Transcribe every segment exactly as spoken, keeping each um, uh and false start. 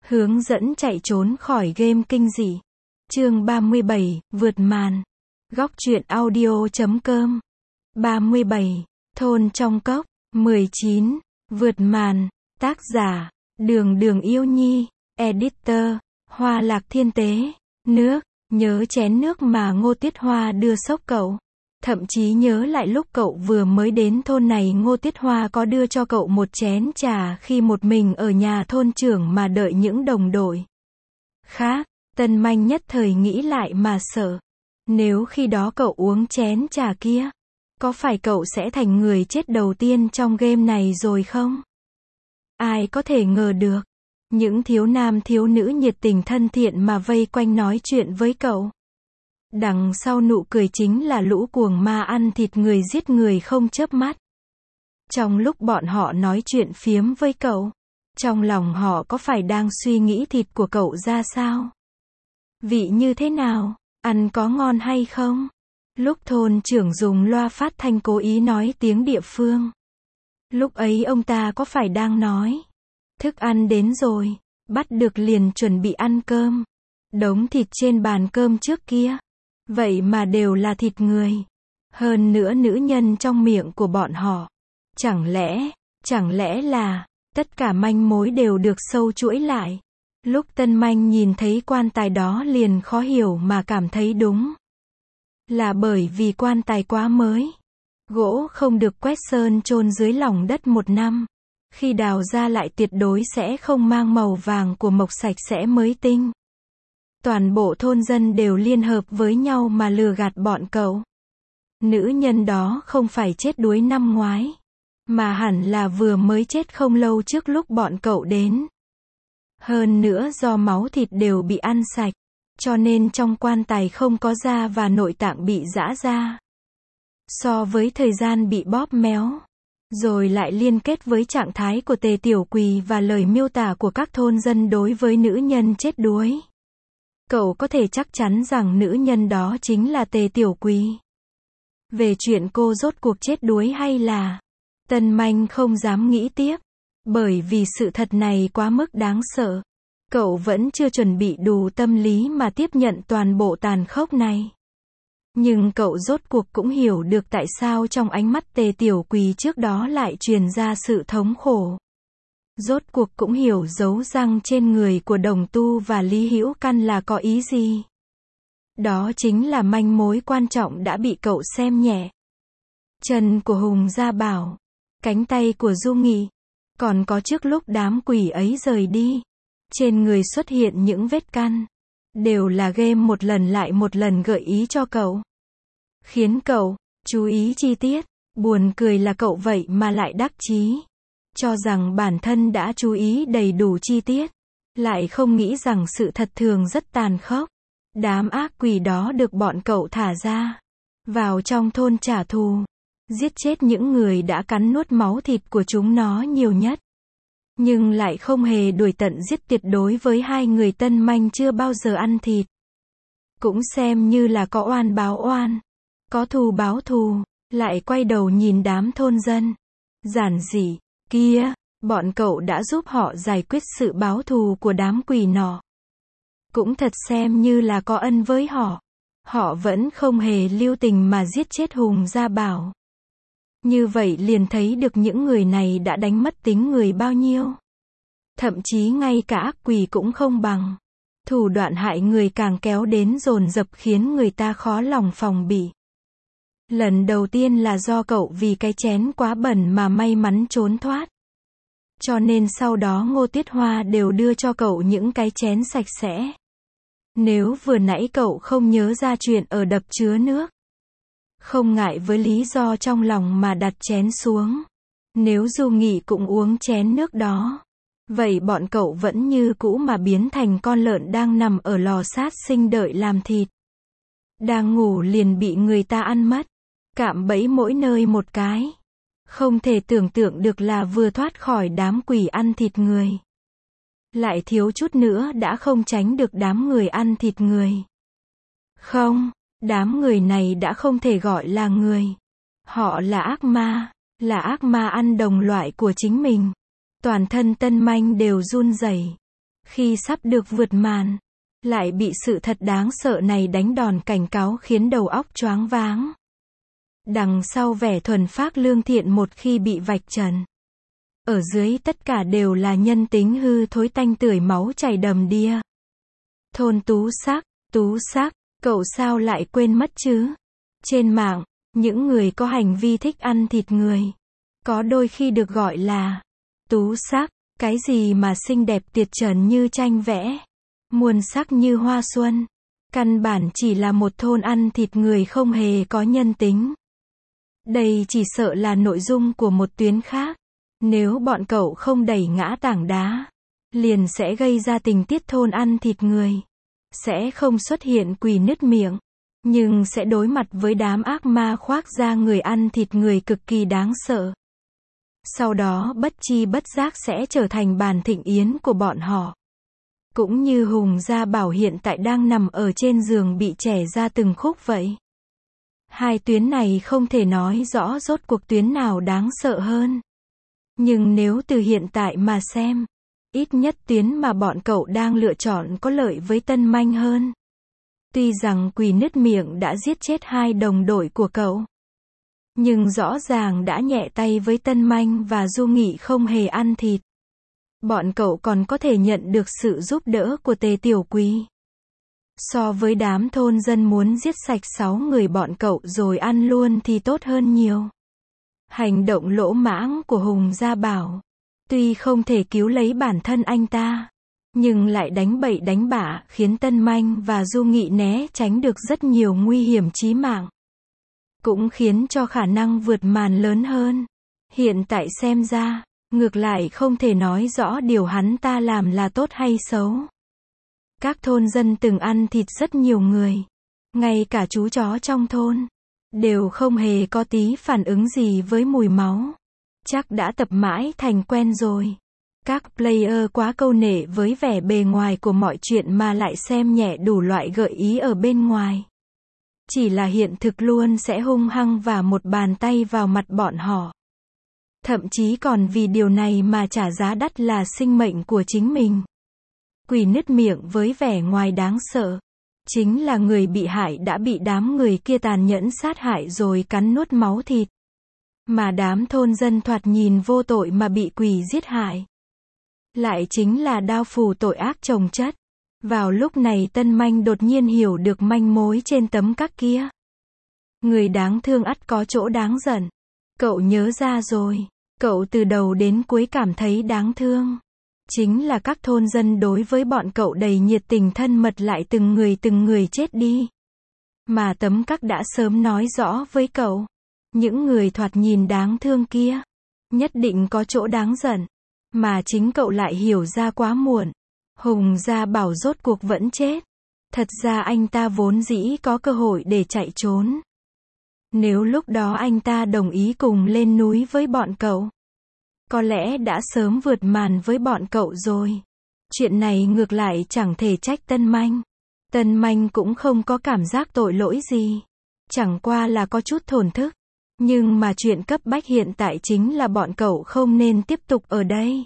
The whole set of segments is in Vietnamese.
Hướng dẫn chạy trốn khỏi game kinh dị. Chương ba mươi bảy, vượt màn. Góc truyện audio chấm com. ba mươi bảy, thôn trong cốc. mười chín, vượt màn. Tác giả, Đường Đường Yêu Nhi. Editor, Hoa Lạc Thiên Tế. Nước, nhớ chén nước mà Ngô Tiết Hoa đưa sốc cậu. Thậm chí nhớ lại lúc cậu vừa mới đến thôn này, Ngô Tiết Hoa có đưa cho cậu một chén trà khi một mình ở nhà thôn trưởng mà đợi những đồng đội khác. Tân Manh nhất thời nghĩ lại mà sợ. Nếu khi đó cậu uống chén trà kia, có phải cậu sẽ thành người chết đầu tiên trong game này rồi không? Ai có thể ngờ được. Những thiếu nam thiếu nữ nhiệt tình thân thiện mà vây quanh nói chuyện với cậu. Đằng sau nụ cười chính là lũ cuồng ma ăn thịt người, giết người không chớp mắt. Trong lúc bọn họ nói chuyện phiếm với cậu, trong lòng họ có phải đang suy nghĩ thịt của cậu ra sao? Vị như thế nào? Ăn có ngon hay không? Lúc thôn trưởng dùng loa phát thanh cố ý nói tiếng địa phương. Lúc ấy ông ta có phải đang nói, thức ăn đến rồi, bắt được liền chuẩn bị ăn cơm. Đống thịt trên bàn cơm trước kia, vậy mà đều là thịt người. Hơn nữa nữ nhân trong miệng của bọn họ. Chẳng lẽ, chẳng lẽ là, tất cả manh mối đều được sâu chuỗi lại. Lúc Tân Manh nhìn thấy quan tài đó liền khó hiểu mà cảm thấy đúng. Là bởi vì quan tài quá mới. Gỗ không được quét sơn chôn dưới lòng đất một năm. Khi đào ra lại tuyệt đối sẽ không mang màu vàng của mộc sạch sẽ mới tinh. Toàn bộ thôn dân đều liên hợp với nhau mà lừa gạt bọn cậu. Nữ nhân đó không phải chết đuối năm ngoái, mà hẳn là vừa mới chết không lâu trước lúc bọn cậu đến. Hơn nữa do máu thịt đều bị ăn sạch, cho nên trong quan tài không có da và nội tạng bị giã ra. So với thời gian bị bóp méo, rồi lại liên kết với trạng thái của Tề Tiểu Quỳ và lời miêu tả của các thôn dân đối với nữ nhân chết đuối. Cậu có thể chắc chắn rằng nữ nhân đó chính là Tề Tiểu Quỳ. Về chuyện cô rốt cuộc chết đuối hay là... Tân Manh không dám nghĩ tiếp. Bởi vì sự thật này quá mức đáng sợ. Cậu vẫn chưa chuẩn bị đủ tâm lý mà tiếp nhận toàn bộ tàn khốc này. Nhưng cậu rốt cuộc cũng hiểu được tại sao trong ánh mắt Tề Tiểu Quỳ trước đó lại truyền ra sự thống khổ. Rốt cuộc cũng hiểu dấu răng trên người của Đồng Tu và Lý Hữu Căn là có ý gì. Đó chính là manh mối quan trọng đã bị cậu xem nhẹ. Chân của Hùng Gia Bảo, cánh tay của Du Nghị, còn có trước lúc đám quỷ ấy rời đi, trên người xuất hiện những vết căn, đều là game một lần lại một lần gợi ý cho cậu. Khiến cậu chú ý chi tiết. Buồn cười là cậu vậy mà lại đắc chí, cho rằng bản thân đã chú ý đầy đủ chi tiết, lại không nghĩ rằng sự thật thường rất tàn khốc. Đám ác quỷ đó được bọn cậu thả ra, vào trong thôn trả thù, giết chết những người đã cắn nuốt máu thịt của chúng nó nhiều nhất. Nhưng lại không hề đuổi tận giết tuyệt đối với hai người Tân Manh chưa bao giờ ăn thịt. Cũng xem như là có oan báo oan, có thù báo thù. Lại quay đầu nhìn đám thôn dân giản dị kia, bọn cậu đã giúp họ giải quyết sự báo thù của đám quỷ nọ. Cũng thật xem như là có ân với họ. Họ vẫn không hề lưu tình mà giết chết Hùng Gia Bảo. Như vậy liền thấy được những người này đã đánh mất tính người bao nhiêu. Thậm chí ngay cả ác quỷ cũng không bằng. Thủ đoạn hại người càng kéo đến dồn dập khiến người ta khó lòng phòng bị. Lần đầu tiên là do cậu vì cái chén quá bẩn mà may mắn trốn thoát. Cho nên sau đó Ngô Tiết Hoa đều đưa cho cậu những cái chén sạch sẽ. Nếu vừa nãy cậu không nhớ ra chuyện ở đập chứa nước, không ngại với lý do trong lòng mà đặt chén xuống. Nếu Du Nghị cũng uống chén nước đó, vậy bọn cậu vẫn như cũ mà biến thành con lợn đang nằm ở lò sát sinh đợi làm thịt. Đang ngủ liền bị người ta ăn mất. Cạm bẫy mỗi nơi một cái. Không thể tưởng tượng được là vừa thoát khỏi đám quỷ ăn thịt người, lại thiếu chút nữa đã không tránh được đám người ăn thịt người. Không, đám người này đã không thể gọi là người. Họ là ác ma, là ác ma ăn đồng loại của chính mình. Toàn thân Tân Manh đều run rẩy. Khi sắp được vượt màn, lại bị sự thật đáng sợ này đánh đòn cảnh cáo khiến đầu óc choáng váng. Đằng sau vẻ thuần phác lương thiện một khi bị vạch trần, ở dưới tất cả đều là nhân tính hư thối tanh tưởi máu chảy đầm đìa. Thôn Tú Sắc, Tú Sắc, cậu sao lại quên mất chứ? Trên mạng, những người có hành vi thích ăn thịt người, có đôi khi được gọi là Tú Sắc, cái gì mà xinh đẹp tuyệt trần như tranh vẽ, muôn sắc như hoa xuân, căn bản chỉ là một thôn ăn thịt người không hề có nhân tính. Đây chỉ sợ là nội dung của một tuyến khác. Nếu bọn cậu không đẩy ngã tảng đá, liền sẽ gây ra tình tiết thôn ăn thịt người. Sẽ không xuất hiện quỷ nứt miệng, nhưng sẽ đối mặt với đám ác ma khoác da người ăn thịt người cực kỳ đáng sợ. Sau đó bất chi bất giác sẽ trở thành bàn thịnh yến của bọn họ. Cũng như Hùng Gia Bảo hiện tại đang nằm ở trên giường bị chẻ ra từng khúc vậy. Hai tuyến này không thể nói rõ rốt cuộc tuyến nào đáng sợ hơn. Nhưng nếu từ hiện tại mà xem, ít nhất tuyến mà bọn cậu đang lựa chọn có lợi với Tân Manh hơn. Tuy rằng quỷ nứt miệng đã giết chết hai đồng đội của cậu, nhưng rõ ràng đã nhẹ tay với Tân Manh và Du Nghị không hề ăn thịt. Bọn cậu còn có thể nhận được sự giúp đỡ của Tề Tiểu Quý. So với đám thôn dân muốn giết sạch sáu người bọn cậu rồi ăn luôn thì tốt hơn nhiều. Hành động lỗ mãng của Hùng Gia Bảo, tuy không thể cứu lấy bản thân anh ta, nhưng lại đánh bậy đánh bạ khiến Tân Manh và Du Nghị né tránh được rất nhiều nguy hiểm chí mạng. Cũng khiến cho khả năng vượt màn lớn hơn. Hiện tại xem ra, ngược lại không thể nói rõ điều hắn ta làm là tốt hay xấu. Các thôn dân từng ăn thịt rất nhiều người, ngay cả chú chó trong thôn, đều không hề có tí phản ứng gì với mùi máu. Chắc đã tập mãi thành quen rồi. Các player quá câu nệ với vẻ bề ngoài của mọi chuyện mà lại xem nhẹ đủ loại gợi ý ở bên ngoài. Chỉ là hiện thực luôn sẽ hung hăng và một bàn tay vào mặt bọn họ. Thậm chí còn vì điều này mà trả giá đắt là sinh mệnh của chính mình. Quỷ nứt miệng với vẻ ngoài đáng sợ, chính là người bị hại đã bị đám người kia tàn nhẫn sát hại rồi cắn nuốt máu thịt. Mà đám thôn dân thoạt nhìn vô tội mà bị quỷ giết hại, lại chính là đao phủ tội ác chồng chất. Vào lúc này Tân Manh đột nhiên hiểu được manh mối trên tấm các kia. Người đáng thương ắt có chỗ đáng giận. Cậu nhớ ra rồi. Cậu từ đầu đến cuối cảm thấy đáng thương. Chính là các thôn dân đối với bọn cậu đầy nhiệt tình thân mật lại từng người từng người chết đi. Mà tấm các đã sớm nói rõ với cậu. Những người thoạt nhìn đáng thương kia, nhất định có chỗ đáng giận. Mà chính cậu lại hiểu ra quá muộn. Hùng Gia Bảo rốt cuộc vẫn chết. Thật ra anh ta vốn dĩ có cơ hội để chạy trốn. Nếu lúc đó anh ta đồng ý cùng lên núi với bọn cậu, có lẽ đã sớm vượt màn với bọn cậu rồi. Chuyện này ngược lại chẳng thể trách Tân Manh. Tân Manh cũng không có cảm giác tội lỗi gì. Chẳng qua là có chút thổn thức. Nhưng mà chuyện cấp bách hiện tại chính là bọn cậu không nên tiếp tục ở đây.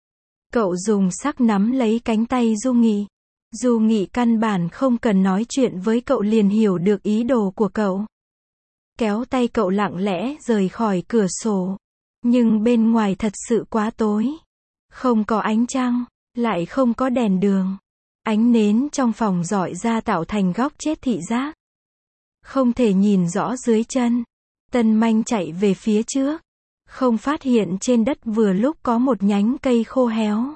Cậu dùng sắc nắm lấy cánh tay Du Nghị. Du Nghị căn bản không cần nói chuyện với cậu liền hiểu được ý đồ của cậu. Kéo tay cậu lặng lẽ rời khỏi cửa sổ. Nhưng bên ngoài thật sự quá tối. Không có ánh trăng, lại không có đèn đường. Ánh nến trong phòng rọi ra tạo thành góc chết thị giác. Không thể nhìn rõ dưới chân. Tân Manh chạy về phía trước. Không phát hiện trên đất vừa lúc có một nhánh cây khô héo.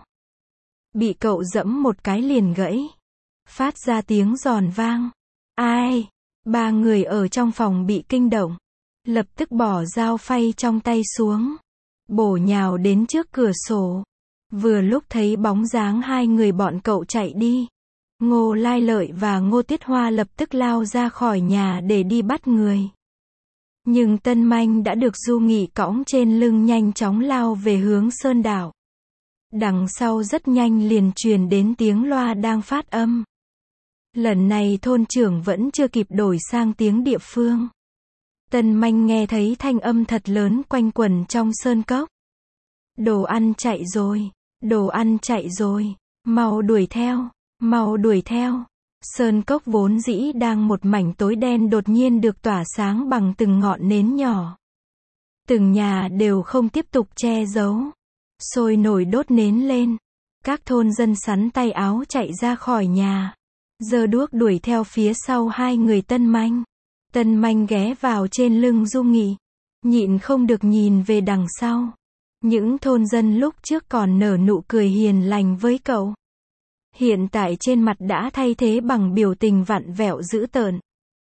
Bị cậu dẫm một cái liền gãy. Phát ra tiếng giòn vang. Ai? Ba người ở trong phòng bị kinh động. Lập tức bỏ dao phay trong tay xuống. Bổ nhào đến trước cửa sổ. Vừa lúc thấy bóng dáng hai người bọn cậu chạy đi. Ngô Lai Lợi và Ngô Tiết Hoa lập tức lao ra khỏi nhà để đi bắt người. Nhưng Tân Manh đã được Du Nghị cõng trên lưng nhanh chóng lao về hướng Sơn Đảo. Đằng sau rất nhanh liền truyền đến tiếng loa đang phát âm. Lần này thôn trưởng vẫn chưa kịp đổi sang tiếng địa phương. Tân Manh nghe thấy thanh âm thật lớn quanh quẩn trong sơn cốc. Đồ ăn chạy rồi, đồ ăn chạy rồi. Mau đuổi theo, mau đuổi theo. Sơn cốc vốn dĩ đang một mảnh tối đen đột nhiên được tỏa sáng bằng từng ngọn nến nhỏ. Từng nhà đều không tiếp tục che giấu. Sôi nổi đốt nến lên. Các thôn dân sắn tay áo chạy ra khỏi nhà. Giơ đuốc đuổi theo phía sau hai người Tân Manh. Tân Manh ghé vào trên lưng Du Nghị. Nhịn không được nhìn về đằng sau. Những thôn dân lúc trước còn nở nụ cười hiền lành với cậu. Hiện tại trên mặt đã thay thế bằng biểu tình vặn vẹo dữ tợn.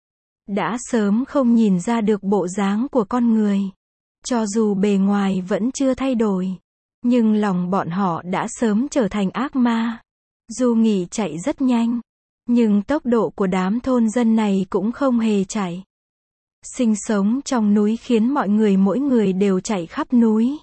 Đã sớm không nhìn ra được bộ dáng của con người. Cho dù bề ngoài vẫn chưa thay đổi. Nhưng lòng bọn họ đã sớm trở thành ác ma. Du Nghị chạy rất nhanh. Nhưng tốc độ của đám thôn dân này cũng không hề chạy. Sinh sống trong núi khiến mọi người mỗi người đều chạy khắp núi.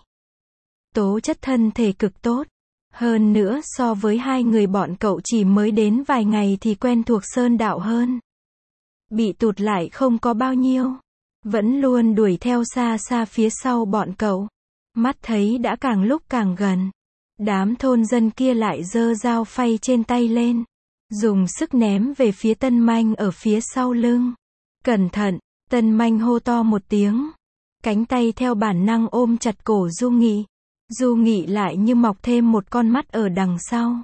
Tố chất thân thể cực tốt. Hơn nữa so với hai người bọn cậu chỉ mới đến vài ngày thì quen thuộc sơn đạo hơn. Bị tụt lại không có bao nhiêu. Vẫn luôn đuổi theo xa xa phía sau bọn cậu. Mắt thấy đã càng lúc càng gần. Đám thôn dân kia lại giơ dao phay trên tay lên. Dùng sức ném về phía Tân Manh ở phía sau lưng. Cẩn thận, Tân Manh hô to một tiếng. Cánh tay theo bản năng ôm chặt cổ Du Nghị. Du Nghị lại như mọc thêm một con mắt ở đằng sau.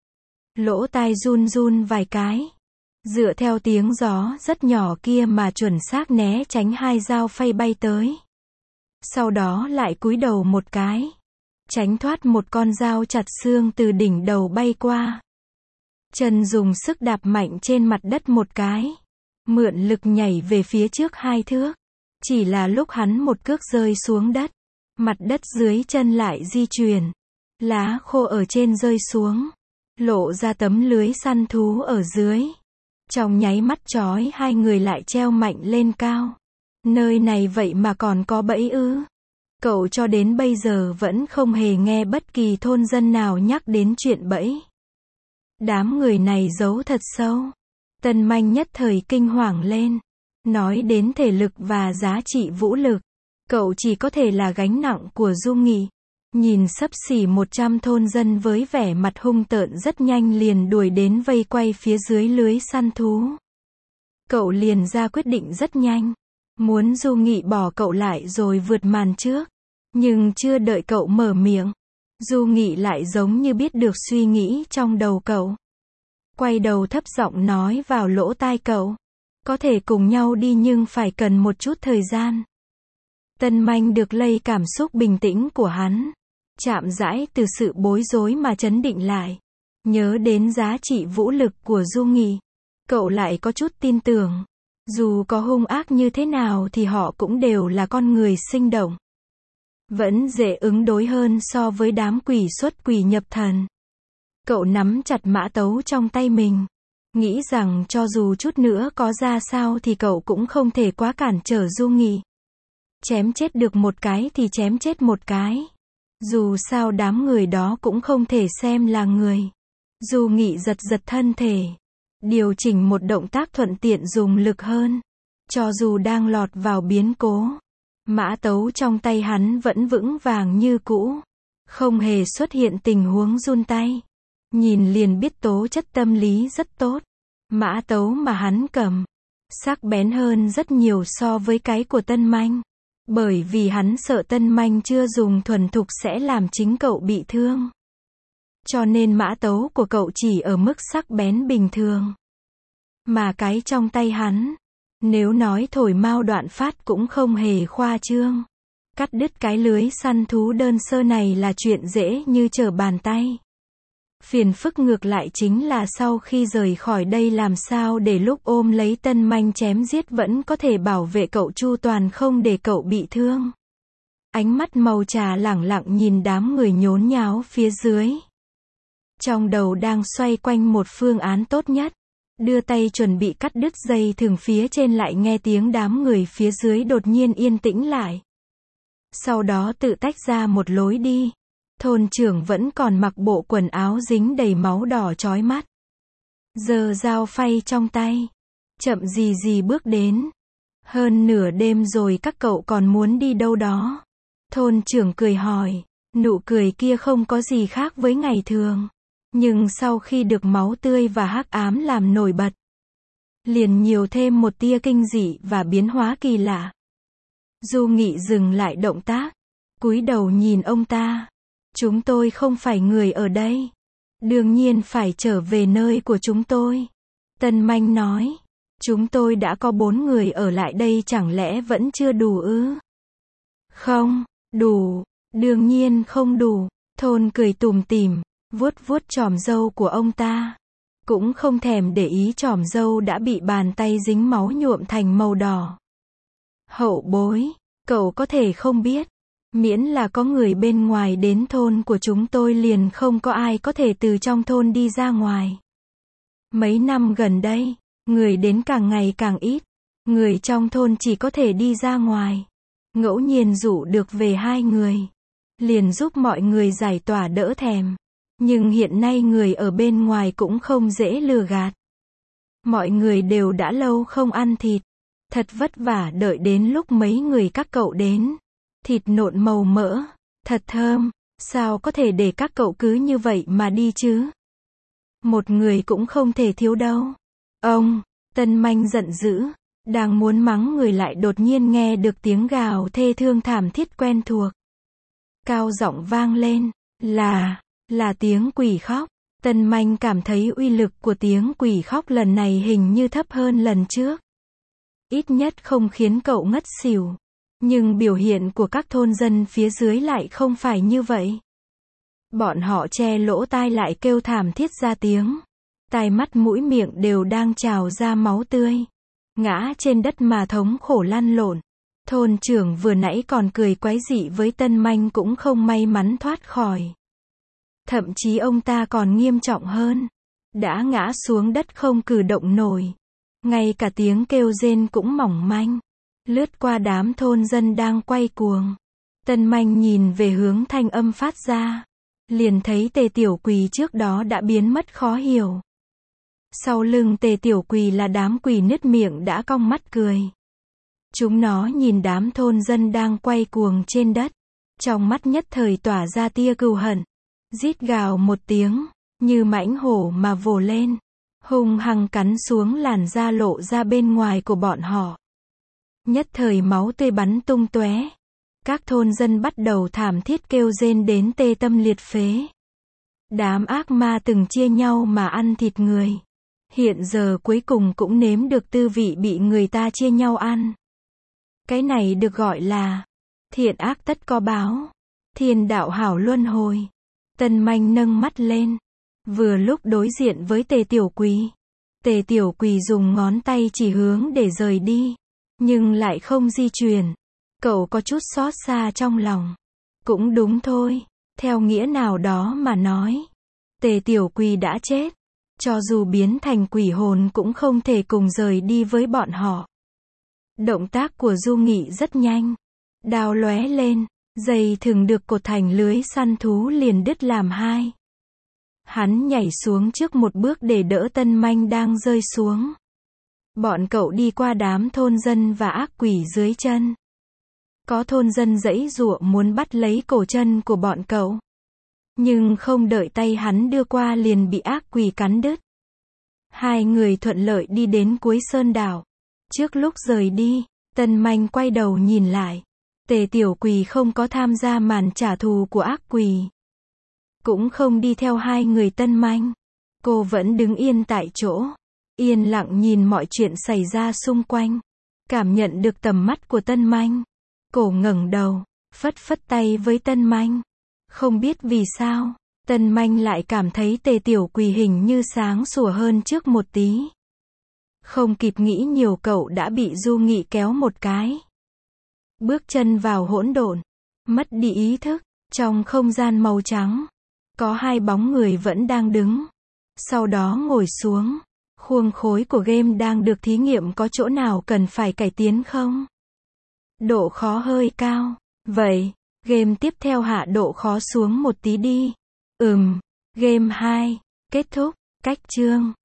Lỗ tai run run vài cái. Dựa theo tiếng gió rất nhỏ kia mà chuẩn xác né tránh hai dao phay bay tới. Sau đó lại cúi đầu một cái. Tránh thoát một con dao chặt xương từ đỉnh đầu bay qua. Chân dùng sức đạp mạnh trên mặt đất một cái. Mượn lực nhảy về phía trước hai thước. Chỉ là lúc hắn một cước rơi xuống đất. Mặt đất dưới chân lại di chuyển. Lá khô ở trên rơi xuống. Lộ ra tấm lưới săn thú ở dưới. Trong nháy mắt chói hai người lại treo mạnh lên cao. Nơi này vậy mà còn có bẫy ư? Cậu cho đến bây giờ vẫn không hề nghe bất kỳ thôn dân nào nhắc đến chuyện bẫy. Đám người này giấu thật sâu. Tân Manh nhất thời kinh hoàng lên. Nói đến thể lực và giá trị vũ lực. Cậu chỉ có thể là gánh nặng của Du Nghị. Nhìn xấp xỉ một trăm thôn dân với vẻ mặt hung tợn rất nhanh liền đuổi đến vây quay phía dưới lưới săn thú. Cậu liền ra quyết định rất nhanh. Muốn Du Nghị bỏ cậu lại rồi vượt màn trước. Nhưng chưa đợi cậu mở miệng. Du Nghị lại giống như biết được suy nghĩ trong đầu cậu. Quay đầu thấp giọng nói vào lỗ tai cậu. Có thể cùng nhau đi nhưng phải cần một chút thời gian. Tân Manh được lây cảm xúc bình tĩnh của hắn. Chạm rãi từ sự bối rối mà trấn định lại. Nhớ đến giá trị vũ lực của Du Nghị. Cậu lại có chút tin tưởng. Dù có hung ác như thế nào thì họ cũng đều là con người sinh động. Vẫn dễ ứng đối hơn so với đám quỷ xuất quỷ nhập thần. Cậu nắm chặt mã tấu trong tay mình. Nghĩ rằng cho dù chút nữa có ra sao thì cậu cũng không thể quá cản trở Du Nghị. Chém chết được một cái thì chém chết một cái. Dù sao đám người đó cũng không thể xem là người. Du Nghị giật giật thân thể. Điều chỉnh một động tác thuận tiện dùng lực hơn. Cho dù đang lọt vào biến cố. Mã tấu trong tay hắn vẫn vững vàng như cũ. Không hề xuất hiện tình huống run tay. Nhìn liền biết tố chất tâm lý rất tốt. Mã tấu mà hắn cầm. Sắc bén hơn rất nhiều so với cái của Tân Manh. Bởi vì hắn sợ Tân Manh chưa dùng thuần thục sẽ làm chính cậu bị thương. Cho nên mã tấu của cậu chỉ ở mức sắc bén bình thường. Mà cái trong tay hắn, nếu nói thổi mau đoạn phát cũng không hề khoa trương. Cắt đứt cái lưới săn thú đơn sơ này là chuyện dễ như trở bàn tay. Phiền phức ngược lại chính là sau khi rời khỏi đây làm sao để lúc ôm lấy Tân Manh chém giết vẫn có thể bảo vệ cậu chu toàn không để cậu bị thương. Ánh mắt màu trà lẳng lặng nhìn đám người nhốn nháo phía dưới. Trong đầu đang xoay quanh một phương án tốt nhất. Đưa tay chuẩn bị cắt đứt dây thừng phía trên lại nghe tiếng đám người phía dưới đột nhiên yên tĩnh lại. Sau đó tự tách ra một lối đi. Thôn trưởng vẫn còn mặc bộ quần áo dính đầy máu đỏ chói mắt. Giơ dao phay trong tay. Chậm gì gì bước đến. Hơn nửa đêm rồi các cậu còn muốn đi đâu đó? Thôn trưởng cười hỏi. Nụ cười kia không có gì khác với ngày thường. Nhưng sau khi được máu tươi và hắc ám làm nổi bật, liền nhiều thêm một tia kinh dị và biến hóa kỳ lạ. Du Nghị dừng lại động tác, cúi đầu nhìn ông ta. Chúng tôi không phải người ở đây. Đương nhiên phải trở về nơi của chúng tôi. Tân Manh nói. Chúng tôi đã có bốn người ở lại đây, chẳng lẽ vẫn chưa đủ ư? Không, đủ. Đương nhiên không đủ. Thôn cười tủm tỉm, vuốt vuốt chòm râu của ông ta. Cũng không thèm để ý chòm râu đã bị bàn tay dính máu nhuộm thành màu đỏ. Hậu bối, cậu có thể không biết. Miễn là có người bên ngoài đến thôn của chúng tôi liền không có ai có thể từ trong thôn đi ra ngoài. Mấy năm gần đây, người đến càng ngày càng ít. Người trong thôn chỉ có thể đi ra ngoài. Ngẫu nhiên dụ được về hai người. Liền giúp mọi người giải tỏa đỡ thèm. Nhưng hiện nay người ở bên ngoài cũng không dễ lừa gạt. Mọi người đều đã lâu không ăn thịt. Thật vất vả đợi đến lúc mấy người các cậu đến. Thịt nộn màu mỡ, thật thơm, sao có thể để các cậu cứ như vậy mà đi chứ? Một người cũng không thể thiếu đâu. Ông, Tân Manh giận dữ, đang muốn mắng người lại đột nhiên nghe được tiếng gào thê thương thảm thiết quen thuộc. Cao giọng vang lên, là, là tiếng quỷ khóc. Tân Manh cảm thấy uy lực của tiếng quỷ khóc lần này hình như thấp hơn lần trước. Ít nhất không khiến cậu ngất xỉu. Nhưng biểu hiện của các thôn dân phía dưới lại không phải như vậy. Bọn họ che lỗ tai lại kêu thảm thiết ra tiếng. Tai mắt mũi miệng đều đang trào ra máu tươi. Ngã trên đất mà thống khổ lăn lộn. Thôn trưởng vừa nãy còn cười quái dị với Tân Manh cũng không may mắn thoát khỏi. Thậm chí ông ta còn nghiêm trọng hơn. Đã ngã xuống đất không cử động nổi. Ngay cả tiếng kêu rên cũng mỏng manh. Lướt qua đám thôn dân đang quay cuồng. Tân Manh nhìn về hướng thanh âm phát ra. Liền thấy Tề Tiểu Quỳ trước đó đã biến mất khó hiểu. Sau lưng Tề Tiểu Quỳ là đám quỷ nứt miệng đã cong mắt cười. Chúng nó nhìn đám thôn dân đang quay cuồng trên đất. Trong mắt nhất thời tỏa ra tia cừu hận. Rít gào một tiếng, như mãnh hổ mà vồ lên. Hung hăng cắn xuống làn da lộ ra bên ngoài của bọn họ. Nhất thời máu tươi bắn tung tóe. Các thôn dân bắt đầu thảm thiết kêu rên đến tê tâm liệt phế. Đám ác ma từng chia nhau mà ăn thịt người. Hiện giờ cuối cùng cũng nếm được tư vị bị người ta chia nhau ăn. Cái này được gọi là thiện ác tất có báo. Thiên đạo hảo luân hồi. Tân Manh nâng mắt lên. Vừa lúc đối diện với Tề Tiểu Quỳ. Tề Tiểu Quỳ dùng ngón tay chỉ hướng để rời đi. Nhưng lại không di chuyển. Cậu có chút xót xa trong lòng. Cũng đúng thôi. Theo nghĩa nào đó mà nói. Tề Tiểu Quỳ đã chết. Cho dù biến thành quỷ hồn cũng không thể cùng rời đi với bọn họ. Động tác của Du Nghị rất nhanh. Đao lóe lên. Dây thừng được cột thành lưới săn thú liền đứt làm hai. Hắn nhảy xuống trước một bước để đỡ Tân Manh đang rơi xuống. Bọn cậu đi qua đám thôn dân và ác quỷ dưới chân. Có thôn dân giãy giụa muốn bắt lấy cổ chân của bọn cậu. Nhưng không đợi tay hắn đưa qua liền bị ác quỷ cắn đứt. Hai người thuận lợi đi đến cuối sơn đảo. Trước lúc rời đi, Tân Manh quay đầu nhìn lại. Tề Tiểu Quỳ không có tham gia màn trả thù của ác quỷ. Cũng không đi theo hai người Tân Manh. Cô vẫn đứng yên tại chỗ. Yên lặng nhìn mọi chuyện xảy ra xung quanh. Cảm nhận được tầm mắt của Tân Manh. Cô ngẩng đầu, phất phất tay với Tân Manh. Không biết vì sao, Tân Manh lại cảm thấy Tề Tiểu Quỳ hình như sáng sủa hơn trước một tí. Không kịp nghĩ nhiều cậu đã bị Du Nghị kéo một cái. Bước chân vào hỗn độn. Mất đi ý thức. Trong không gian màu trắng. Có hai bóng người vẫn đang đứng. Sau đó ngồi xuống. Khuôn khối của game đang được thí nghiệm có chỗ nào cần phải cải tiến không? Độ khó hơi cao. Vậy, game tiếp theo hạ độ khó xuống một tí đi. Ừm, game hai. Kết thúc. Cách chương.